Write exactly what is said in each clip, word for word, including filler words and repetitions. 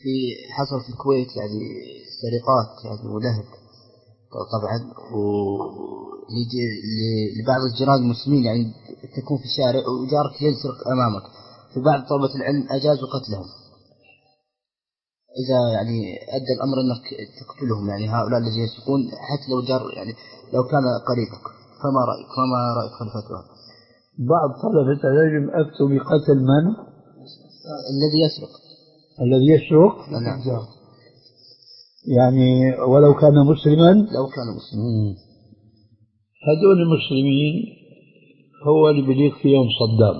في حصل في الكويت يعني سرقات يعني ولهب طبعا، ولبعض الجيران المسلمين يعني تكون في الشارع وجارك يسرق أمامك، فبعض طلبة العلم أجازوا قتلهم إذا يعني أدى الأمر أنك تقتلهم، يعني هؤلاء الذين يسرقون حتى لو جار يعني لو كان قريبك. فما رأيك فما رأيك في الفتوى؟ بعض طلبة العلم أفتوا بقتل من؟ الذي يسرق. الذي يسرق؟ نعم. يعني ولو كان مسلما؟ لو كان مسلما. هذول المسلمين هو اللي بليق فيهم صدام.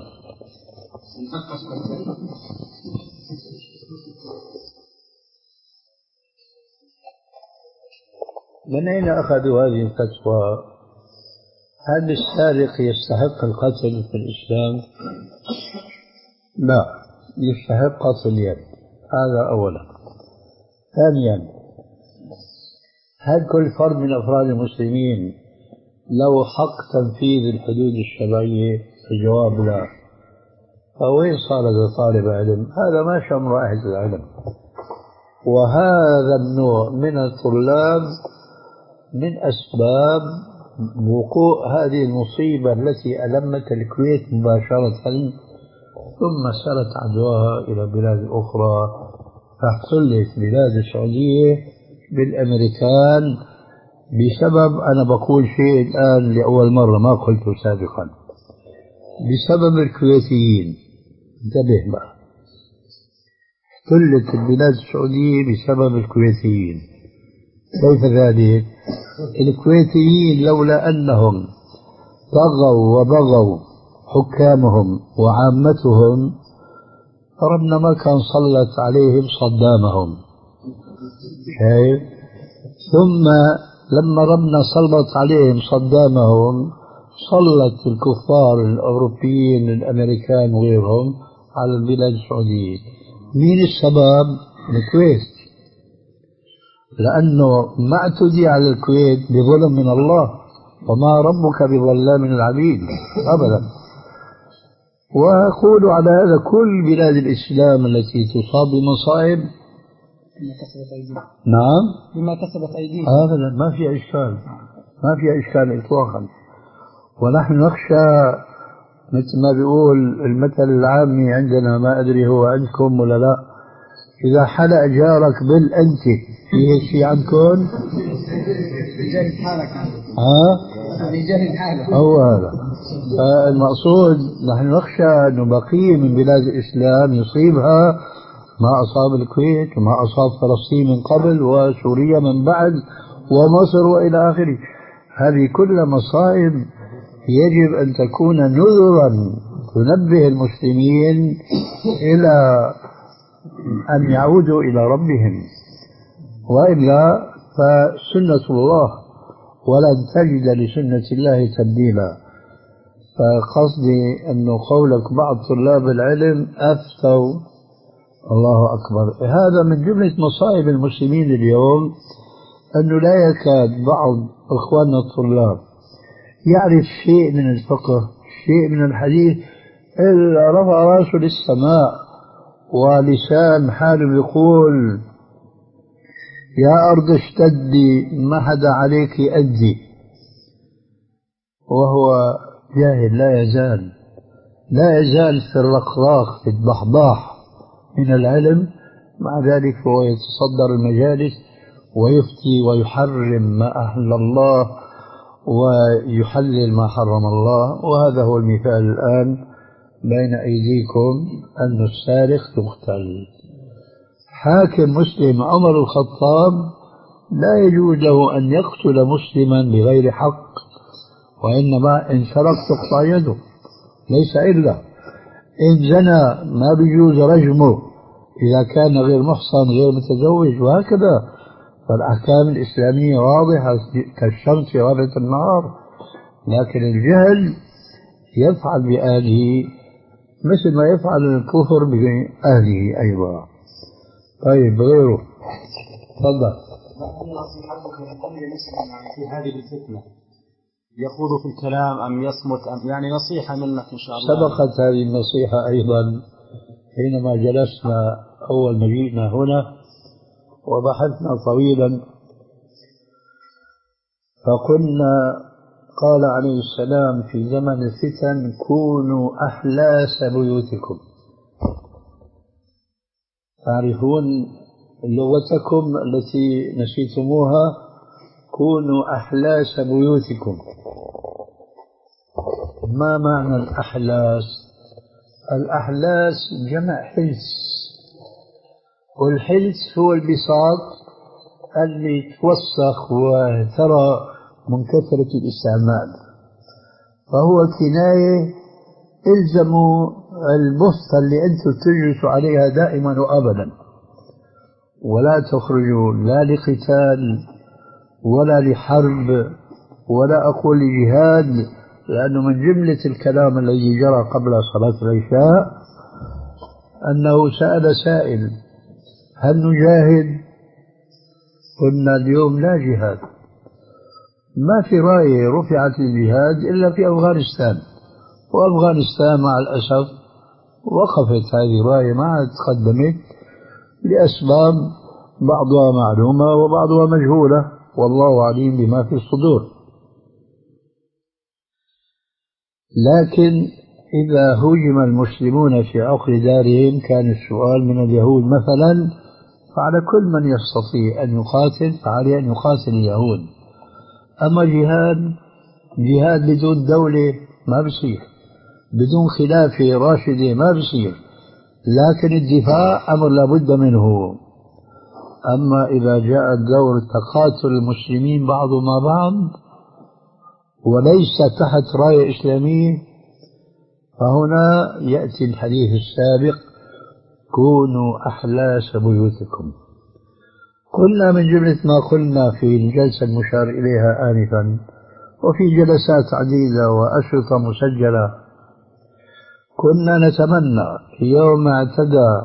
من أين أخذوا هذه الفتوى؟ هل السارق يستحق القتل في الإسلام؟ لا، يستحق قتل اليد، هذا أولا. ثانيا، هل كل فرد من أفراد المسلمين له حق تنفيذ الحدود الشرعية؟ الجواب لا. فوين صار هذا طالب علم؟ هذا ما شم رائحة العلم. وهذا النوع من الطلاب من أسباب وقوع هذه المصيبة التي ألمت الكويت مباشرة، ثم سرت عدواها إلى بلاد أخرى، فاحتلت بلاد السعودية بالأمريكان بسبب، أنا بقول شيء الآن لأول مرة ما قلته سابقا، بسبب الكويتيين. انتبه بقى، احتلت البلاد السعودية بسبب الكويتيين. كيف ذلك؟ الكويتيين لولا أنهم طغوا وبغوا حكامهم وعامتهم ربنا ما كان سلط عليهم صدامهم. شايف؟ ثم لما ربنا سلط عليهم صدامهم سلط الكفار الأوروبيين الأمريكان وغيرهم على البلاد السعودية. مين السبب؟ الكويت، لأنه ما اعتدي على الكويت بظلم من الله، وما ربك بظلام للعبيد أبدا. وأقول على هذا كل بلاد الإسلام التي تصاب بمصائب بما كسبت أيديهم. نعم بما كسبت أيديهم أبدا، ما في إشكال، ما في إشكال إطلاقا. ونحن نخشى مثل ما بيقول المثل العامي عندنا، ما أدري هو عندكم ولا لا، إذا حلق جارك بالأنت في هيك شيء عندكم؟ يجهز حالك. ها؟ يجهز حالك. هو هذا. فالمقصود نحن نخشى أن بقية من بلاد الإسلام يصيبها ما أصاب الكويت وما أصاب فلسطين من قبل وسوريا من بعد ومصر وإلى آخره. هذه كل مصائب يجب أن تكون نذرا تنبه المسلمين إلى أن يعودوا إلى ربهم، وإلا فسنة الله ولن تجد لسنة الله تبديلا. فقصدي أنه قولك بعض طلاب العلم أفتوا، الله أكبر، هذا من جملة مصائب المسلمين اليوم، أنه لا يكاد بعض إخواننا الطلاب يعرف شيء من الفقه، شيء من الحديث، إلا رفع راسه للسماء ولسان حاله يقول يا أرض اشتدي ما حدا عليك أدي، وهو جاهل لا يزال لا يزال في الرقراق في الضحضاح من العلم. مع ذلك هو يتصدر المجالس ويفتي ويحرم ما أحل الله ويحلل ما حرم الله. وهذا هو المثال الآن بين أيديكم، أن السارق يقتل. حاكم مسلم عمر الخطاب لا يجوز له أن يقتل مسلما بغير حق، وإنما إن سرق تقطع يده، ليس إلا إن زنى ما بيجوز رجمه إذا كان غير محصن غير متزوج، وهكذا. فالأحكام الإسلامية واضحة كالشمس في غابة النهار. لكن الجهل يفعل بأهله مثل ما يفعل الكفر بأهله أيضا. طيب غيره، تفضل. في هذه الفتنة يخوض في الكلام أم يصمت أم يعني نصيحة منك إن شاء الله. سبقت هذه النصيحة أيضا حينما جلسنا أول ما جئنا هنا وبحثنا طويلا، فقلنا قال عليه السلام في زمن الفتن كونوا أحلاس بيوتكم. تعرفون لغتكم التي نسيتموها، كونوا أحلاس بيوتكم. ما معنى الأحلاس؟ الأحلاس جمع حلس، والحلس هو البساط اللي توسخ وترى من كثرة الاستعمال، فهو كناية الزموا البسطة اللي أنتم تجلسوا عليها دائما وأبدا، ولا تخرجوا لا لقتال ولا لحرب ولا أقول لجهاد، لأنه من جملة الكلام الذي جرى قبل صلاة العشاء أنه سأل سائل هل نجاهد؟ قلنا اليوم لا جهاد، ما في راية رفعت للجهاد إلا في أفغانستان، وأفغانستان مع الأسف وقفت هذه الراية ما عاد تقدمت لأسباب بعضها معلومة وبعضها مجهولة، والله عليم بما في الصدور. لكن إذا هجم المسلمون في عقر دارهم كان السؤال من اليهود مثلا، فعلى كل من يستطيع أن يقاتل فعليه أن يقاتل اليهود. أما جهاد جهاد بدون دولة ما بصير، بدون خلافة راشدة ما بصير، لكن الدفاع أمر لابد منه. أما إذا جاء دور تقاتل المسلمين بعضهم مع بعض وليس تحت راية إسلامية، فهنا يأتي الحديث السابق كونوا أحلاس بيوتكم. قلنا من جملة ما قلنا في الجلسة المشار إليها آنفا وفي جلسات عديدة وأشرطة مسجلة، كنا نتمنى يوم اعتدى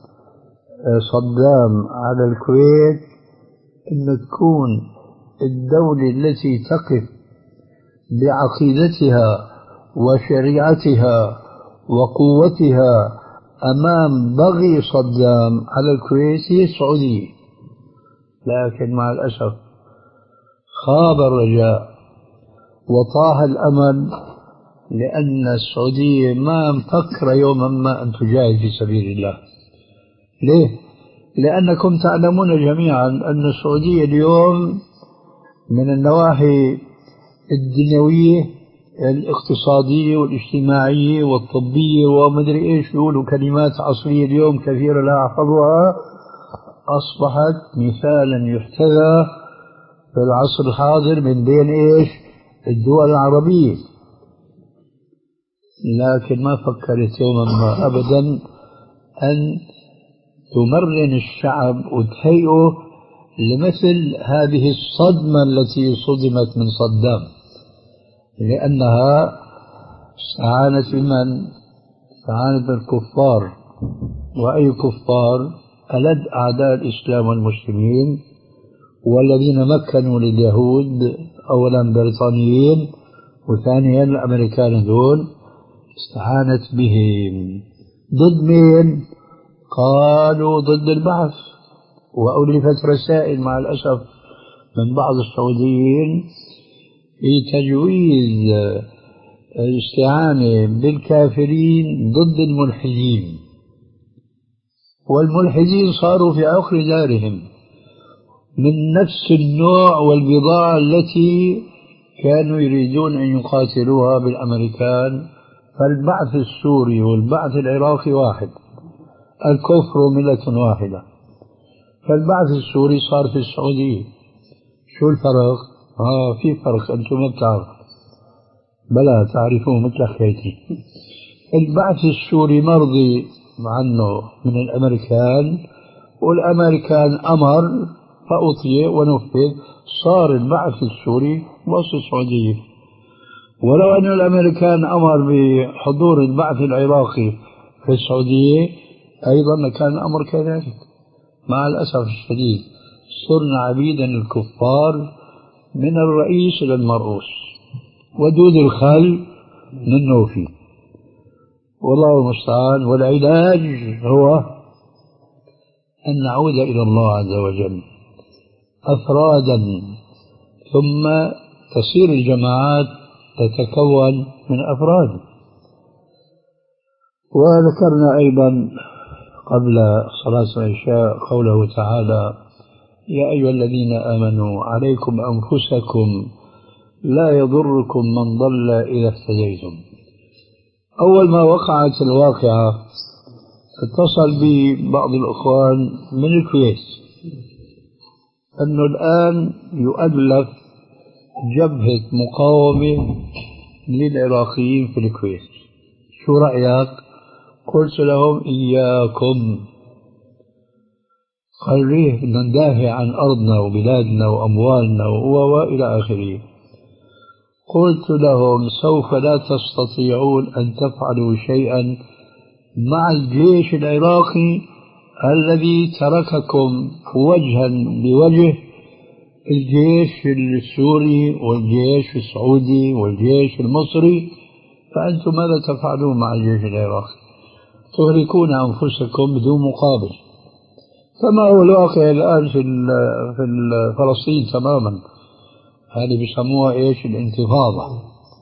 صدام على الكويت أن تكون الدولة التي تقف بعقيدتها وشريعتها وقوتها أمام بغي صدام على الكويت هي السعودية. لكن مع الأسف خاب الرجاء وطاح الأمل، لأن السعودية ما مفكرة يوما ما أن تجاهد في سبيل الله. ليه؟ لأنكم تعلمون جميعا أن السعودية اليوم من النواحي الدنيوية الاقتصادية والاجتماعية والطبية ومدري إيش يقولوا كلمات عصرية اليوم كثيرة لا أحفظها، أصبحت مثالا يحتذى في العصر الحاضر من بين إيش الدول العربية. لكن ما فكرت يوما ما أبدا أن تمرن الشعب وتهيئه لمثل هذه الصدمة التي صدمت من صدام، لأنها استعانت بمن؟ استعانت بالكفار. وأي كفار؟ ألد أعداء الإسلام والمسلمين، والذين مكنوا لليهود أولا بريطانيين وثانيا الأمريكان دول، استعانت بهم ضد مين؟ قالوا ضد البعث. وألفت رسائل مع الأسف من بعض السعوديين في تجويز الاستعانة بالكافرين ضد الملحدين، والملحدين صاروا في عقر دارهم من نفس النوع والبضاعة التي كانوا يريدون أن يقاتلوها بالأمريكان. فالبعث السوري والبعث العراقي واحد، الكفر ملة واحدة. فالبعث السوري صار في السعودية. شو الفرق؟ آه في فرق أنتم ما بتعرفوا، بلا تعرفوه مثل خيتي. البعث السوري مرضي عنه من الأمريكان، والأمريكان أمر فأطيع ونفذ، صار البعث السوري وسط السعودية. ولو أن الأمريكان أمر بحضور البعث العراقي في السعودية أيضا كان الأمر كذلك. مع الأسف الشديد صرنا عبيدا الكفار من الرئيس إلى المرؤوس، ودود الخل منه فيه، والله المستعان. والعلاج هو أن نعود إلى الله عز وجل أفرادا، ثم تصير الجماعات تتكون من أفراد. وذكرنا أيضا قبل صلاة العشاء قوله تعالى: يا أيها الذين آمنوا عليكم أنفسكم لا يضركم من ضل إذا اهتديتم. أول ما وقعت الواقعة اتصل بي بعض الأخوان من الكويت أنه الآن يؤلف جبهة مقاومة للعراقيين في الكويت، شو رأيك؟ قلت لهم: إياكم، خليه بدنا ندافع عن أرضنا وبلادنا وأموالنا وإلى آخره. قلت لهم: سوف لا تستطيعون أن تفعلوا شيئا مع الجيش العراقي الذي ترككم وجها بوجه الجيش السوري والجيش السعودي والجيش المصري، فأنتم ماذا تفعلون مع الجيش العراقي؟ تهلكون أنفسكم بدون مقابل. كما هو الواقع الآن في في فلسطين تماما، هذه بيسموها ايش؟ الانتفاضة.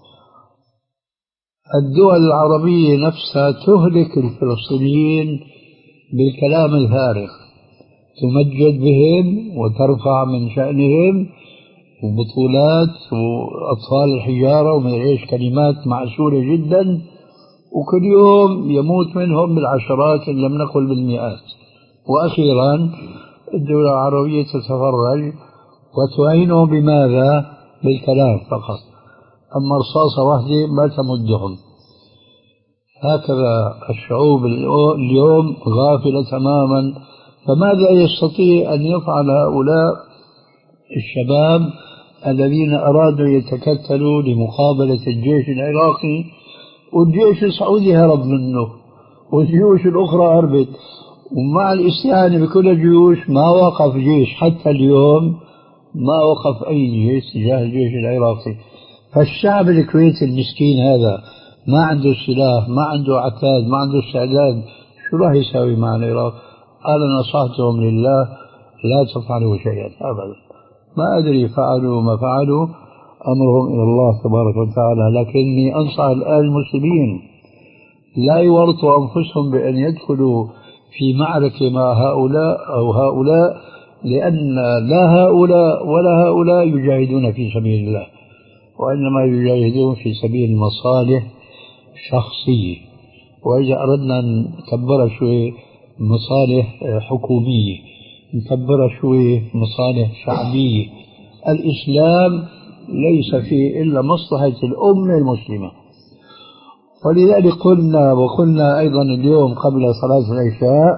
الدول العربية نفسها تهلك الفلسطينيين بالكلام الفارغ، تمجد بهم وترفع من شأنهم وبطولات وأطفال الحجارة ومن ايش، كلمات معسولة جدا، وكل يوم يموت منهم بالعشرات إن لم نقل بالمئات. وأخيرا الدولة العربية تتفرج وتعينهم بماذا؟ بالكلام فقط، أما رصاصة واحدة ما تمدهم. هكذا الشعوب اليوم غافلة تماما. فماذا يستطيع أن يفعل هؤلاء الشباب الذين أرادوا يتكتلوا لمقابلة الجيش العراقي؟ والجيش السعودي هرب منه والجيوش الأخرى هربت، ومع الاستعانة بكل الجيوش ما وقف جيش حتى اليوم، ما وقف أي جيش تجاه الجيش العراقي. فالشعب الكويتي المسكين هذا ما عنده سلاح، ما عنده عتاد، ما عنده استعداد، شو راح يساوي مع العراق؟ أنا نصحتهم لله لا تفعلوا شيئا أبدا. ما أدري فعلوا ما فعلوا، أمرهم إلى الله تبارك وتعالى. لكني أنصح الآن المسلمين لا يورطوا أنفسهم بأن يدخلوا في معركة مع هؤلاء أو هؤلاء، لأن لا هؤلاء ولا هؤلاء يجاهدون في سبيل الله، وإنما يجاهدون في سبيل مصالح شخصية. وإذا أردنا نكبر شوي مصالح حكومية، نكبر شوي مصالح شعبية. الإسلام ليس فيه إلا مصلحة الأمة المسلمة. ولذلك قلنا وقلنا أيضا اليوم قبل صلاة العشاء: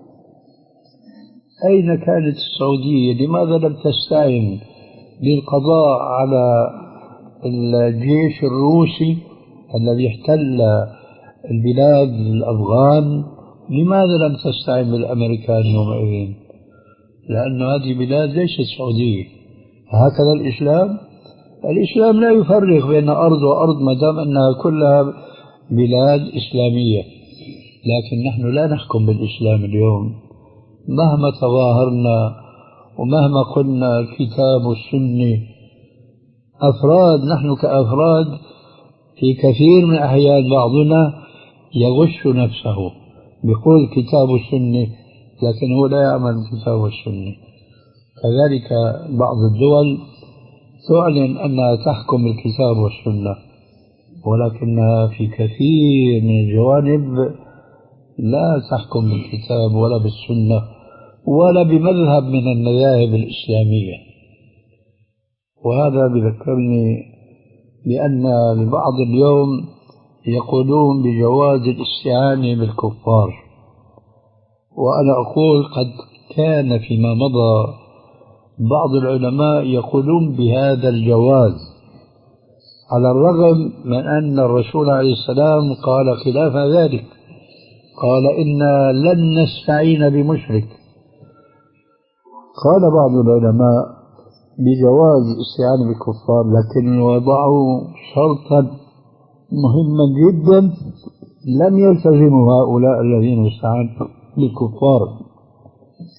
أين كانت السعودية؟ لماذا لم تستعن للقضاء على الجيش الروسي الذي احتل البلاد الأفغان؟ لماذا لم تستعن بالأمريكان يومئذ؟ لأن هذه بلاد ليست سعودية. هكذا الإسلام الإسلام لا يفرق بين أرض وأرض ما دام أنها كلها بلاد إسلامية. لكن نحن لا نحكم بالإسلام اليوم، مهما تظاهرنا ومهما قلنا الكتاب والسنة. أفراد، نحن كأفراد في كثير من الأحيان بعضنا يغش نفسه بيقول الكتاب والسنة، لكن هو لا يعمل الكتاب والسنة. كذلك بعض الدول تعلن أنها تحكم الكتاب والسنة، ولكنها في كثير من الجوانب لا تحكم بالكتاب ولا بالسنة ولا بمذهب من المذاهب الإسلامية. وهذا بذكرني بأن البعض اليوم يقولون بجواز الاستعانة بالكفار، وأنا أقول قد كان فيما مضى بعض العلماء يقولون بهذا الجواز، على الرغم من أن الرسول عليه السلام قال خلاف ذلك، قال إنا لن نستعين بمشرك. قال بعض العلماء بجواز الاستعانة بالكفار، لكن وضعوا شرطا مهما جدا لم يلتزموا هؤلاء الذين استعانوا بالكفار.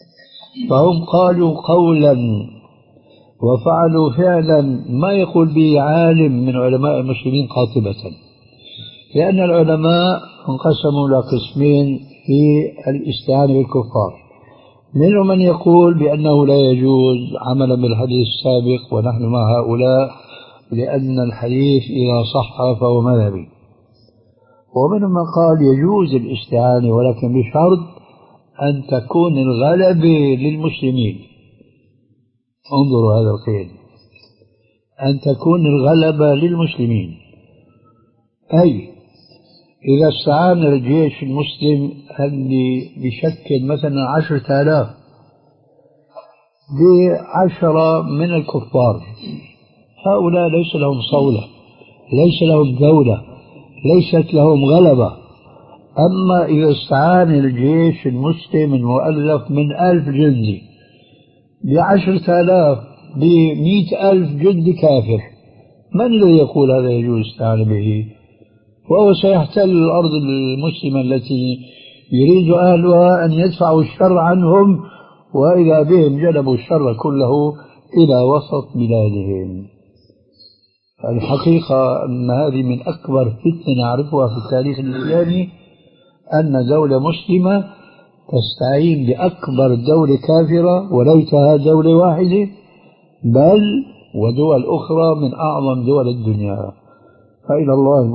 فهم قالوا قولا وفعلوا فعلا ما يقول به عالم من علماء المسلمين قاطبة، لأن العلماء انقسموا إلى قسمين في الاستعانة بالكفار. منهم من يقول بأنه لا يجوز عملا بالحديث السابق ونحن مع هؤلاء لأن الحديث إذا صح فهو مذهبي، ومنهم من قال يجوز الاستعانة ولكن بشرط أن تكون الغلبة للمسلمين. انظروا هذا القيد، أن تكون الغلبة للمسلمين، أي إذا استعان الجيش المسلم اللي بشكل مثلا عشرة آلاف بعشرة من الكفار، هؤلاء ليس لهم صولة، ليس لهم دولة، ليست لهم غلبة. أما إذا استعان الجيش المسلم المؤلف من ألف جندي بعشرة آلاف بمئة ألف جندي كافر، من الذي يقول هذا يجوز الاستعانة به؟ وهو سيحتل الأرض المسلمة التي يريد أهلها أن يدفعوا الشر عنهم، وإذا بهم جلبوا الشر كله إلى وسط بلادهم. الحقيقة أن هذه من أكبر فتنة نعرفها في التاريخ الإسلامي، أن دولة مسلمة تستعين بأكبر دولة كافرة وليتها دولة واحدة، بل ودول أخرى من أعظم دول الدنيا. فإلى الله